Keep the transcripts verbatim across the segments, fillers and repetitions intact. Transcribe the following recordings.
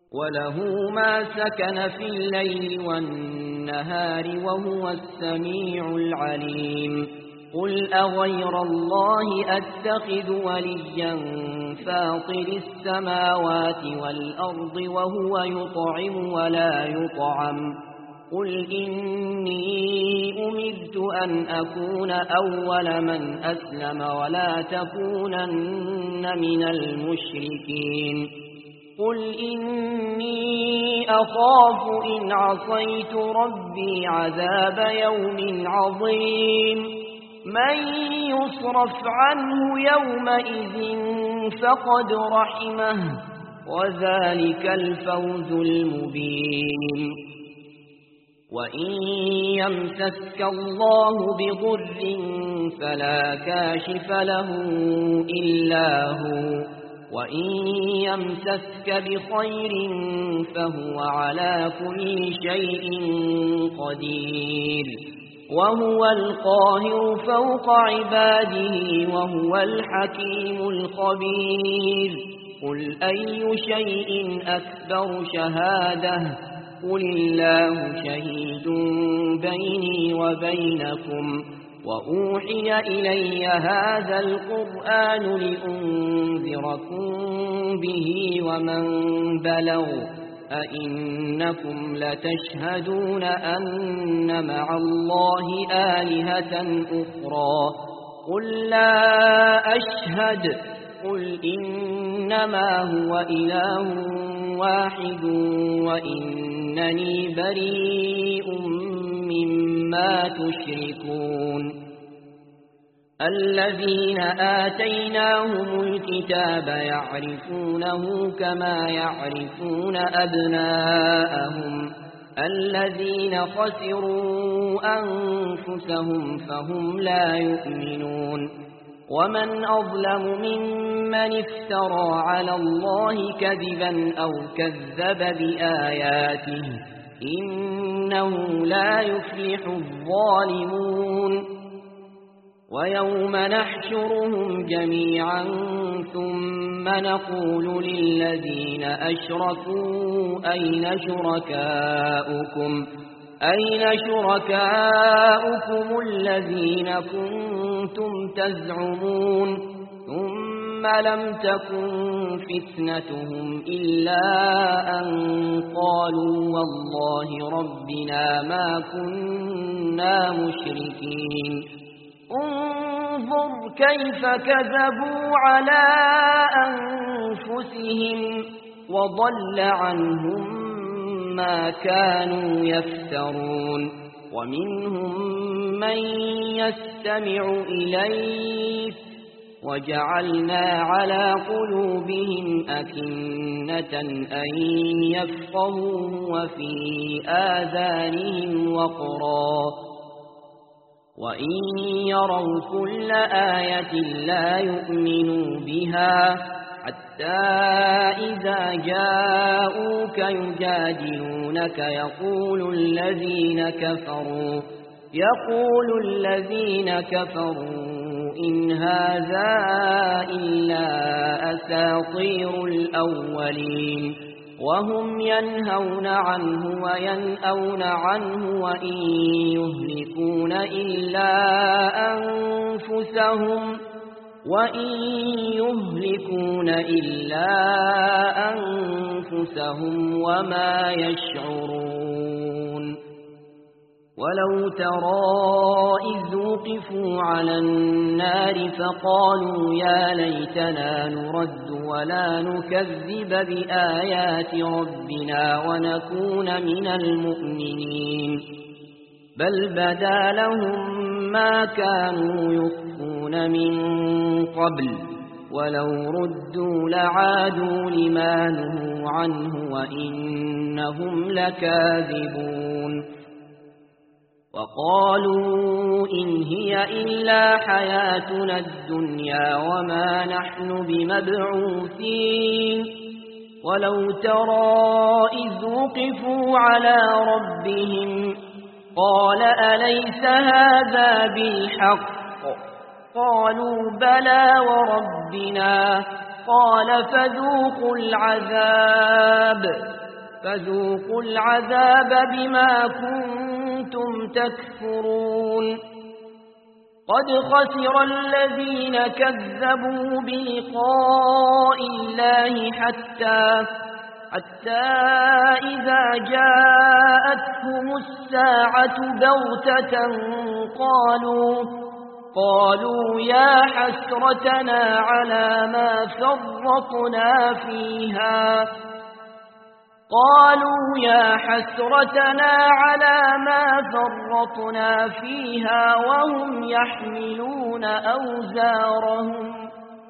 وله ما سكن في الليل والنهار وهو السميع العليم قل أغير الله أتخذ وليا فاطر السماوات والأرض وهو يطعم ولا يطعم قل إني أمرت أن أكون أول من أسلم ولا تكونن من المشركين قل إني أخاف إن عصيت ربي عذاب يوم عظيم من يصرف عنه يومئذ فقد رحمه وذلك الفوز المبين وإن يمسسك الله بضر فلا كاشف له إلا هو وإن يمسسك بخير فهو على كل شيء قدير وهو القاهر فوق عباده وهو الحكيم الخبير قل أي شيء أكبر شهادة قل الله شهيد بيني وبينكم وأوحي إلي هذا القرآن لأنذركم به ومن بلغ أئنكم لتشهدون أن مع الله آلهة أخرى قل لا أشهد قل إنما هو إله واحد وإنني بريء مما تشركون الذين آتيناهم الكتاب يعرفونه كما يعرفون أبناءهم الذين خسروا أنفسهم فهم لا يؤمنون ومن أظلم ممن افترى على الله كذبا أو كذب بآياته إنه لا يفلح الظالمون ويوم نحشرهم جميعا ثم نقول للذين أشركوا أين شركاؤكم أين شركاؤكم الذين كنتم تزعمون ثم لم تكن فتنتهم إلا أن قالوا والله ربنا ما كنا مشركين انظر كيف كذبوا على أنفسهم وضل عنهم ما كانوا يفترون ومنهم من يستمع إليك وجعلنا على قلوبهم أكنة أن يفقهوه وفي آذانهم وقرا وإن يروا كل آية لا يؤمنوا بها حتى إذا جاءوك يجادلونك يقول الذين كفروا يقول الذين كفروا إن هذا إلا أساطير الأولين وهم ينهون عنه وينأون عنه وإن يهلكون إلا أنفسهم وإن يهلكون إلا أنفسهم وما يشعرون ولو ترى إذ وقفوا على النار فقالوا يا ليتنا نرد ولا نكذب بآيات ربنا ونكون من المؤمنين بل بدا لهم ما كانوا يخفون من قبل ولو ردوا لعادوا لما نهوا عنه وإنهم لكاذبون وقالوا إن هي إلا حياتنا الدنيا وما نحن بمبعوثين ولو ترى إذ وقفوا على ربهم قال أليس هذا بالحق قالوا بلى وربنا قال فذوقوا العذاب فذوقوا العذاب بما كنتم تكفرون قد خسر الذين كذبوا بلقاء الله حتى حتى إذا جاءتهم الساعة بغتة قالوا قالوا يا حسرتنا على ما فرطنا فيها قالوا يا حسرتنا على ما فرطنا فيها وهم يحملون أوزارهم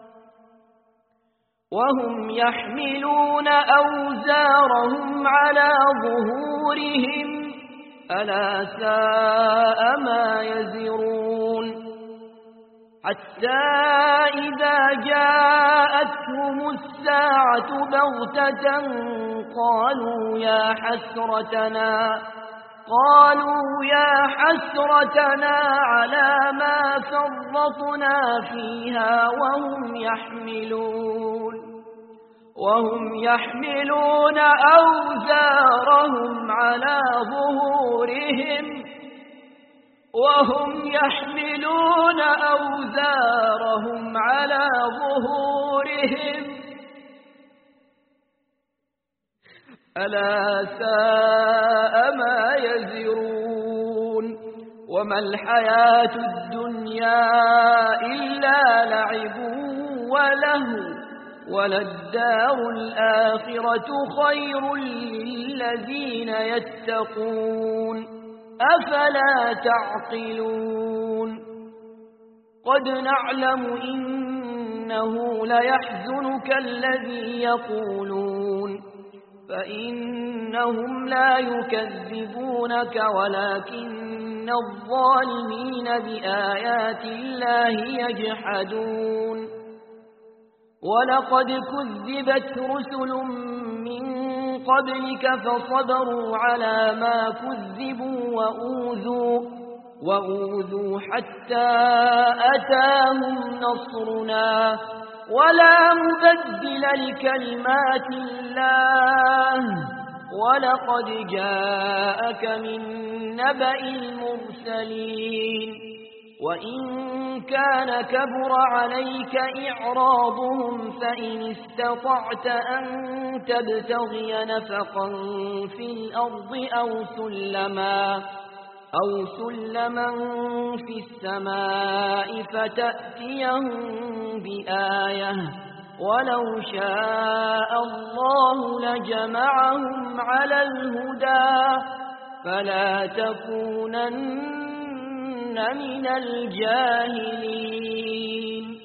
وهم يحملون أوزارهم على ظهورهم ألا ساء ما يزرون حتى إذا جاءتهم الساعة بغتة قالوا يا حسرتنا قالوا يا حسرتنا على ما فرطنا فيها وهم يحملون وهم يحملون أوزارهم على ظهورهم وهم يحملون أوزارهم على ظهورهم ألا ساء ما يزرون وما الحياة الدنيا إلا لعب وله وللدار الآخرة خير للذين يتقون أفلا تعقلون قد نعلم إنه ليحزنك الذي يقولون فإنهم لا يكذبونك ولكن الظالمين بآيات الله يجحدون ولقد كذبت رسل من قبلك فصبروا على ما كذبوا وأوذوا, وأوذوا حتى أتاهم نصرنا ولا مبدل لكلمات الله ولقد جاءك من نبأ المرسلين وإن كان كبر عليك إعراضهم فإن استطعت أن تبتغي نفقا في الأرض أو سلما أو سلما في السماء فتأتيهم بآية ولو شاء الله لجمعهم على الهدى فلا تكونن من الجاهلين